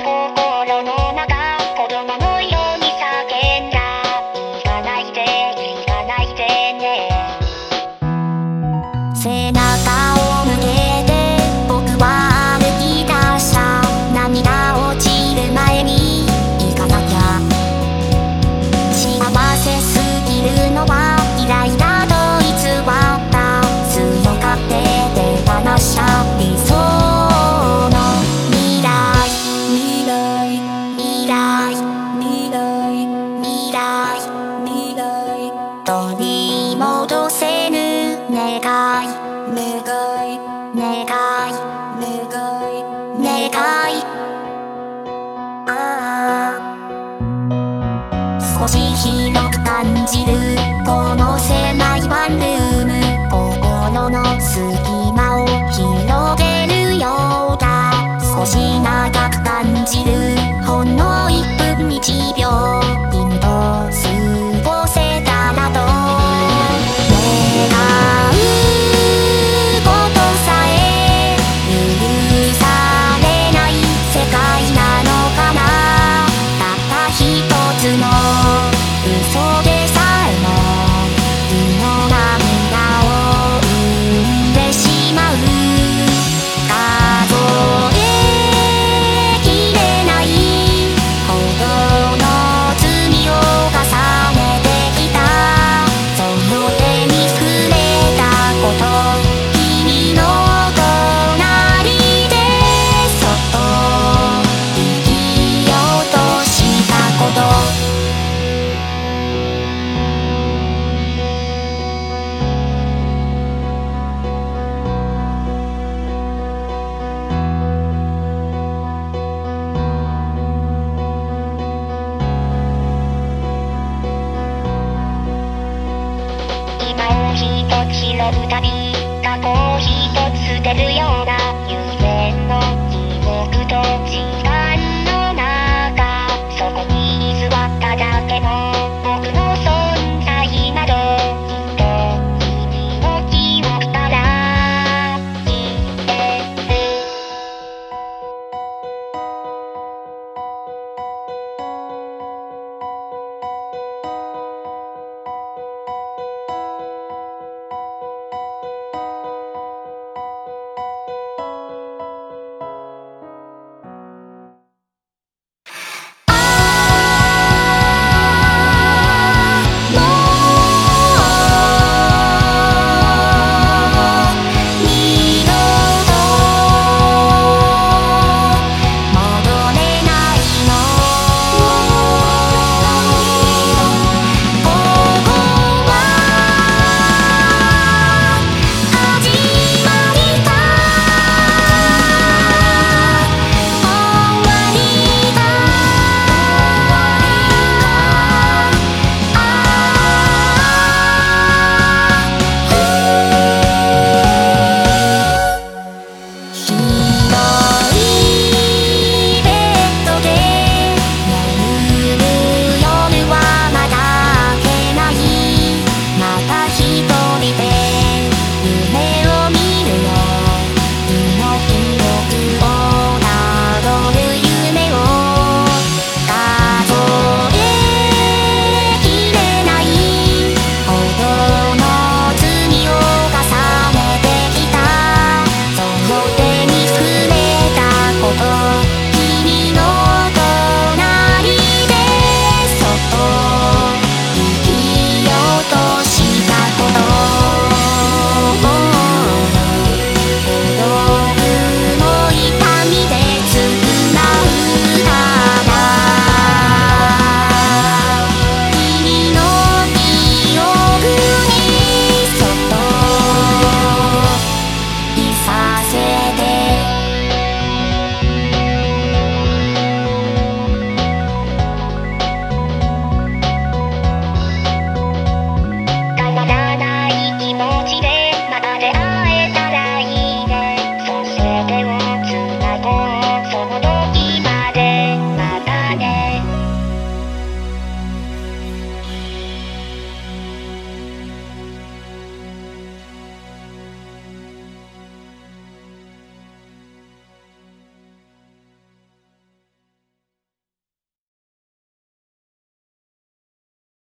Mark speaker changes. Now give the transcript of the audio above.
Speaker 1: 心の中子供のように叫んだ。行かないで行かないでね。背中を向けて僕は歩き出した。涙落ちる前に行かなきゃ。幸せすぎるのは嫌いだと偽った。強がって手放した理想の未来。未来未来未来未来未来取り戻せぬ願い願い願い願い願い。ああ少し広く感じるこの狭いワンルーム。心の隙間を広げるようだ。少し長く感じるほんの1分1秒。君と過ごせたらと願うことさえ許されない世界なのかな。たった一つの嘘でさえも胃の涙を生んでしまう。数えきれないほどの罪を重ねてきた。その手に触れたこと、君の隣でそっと生きようとしたこと。今を一つ拾うたび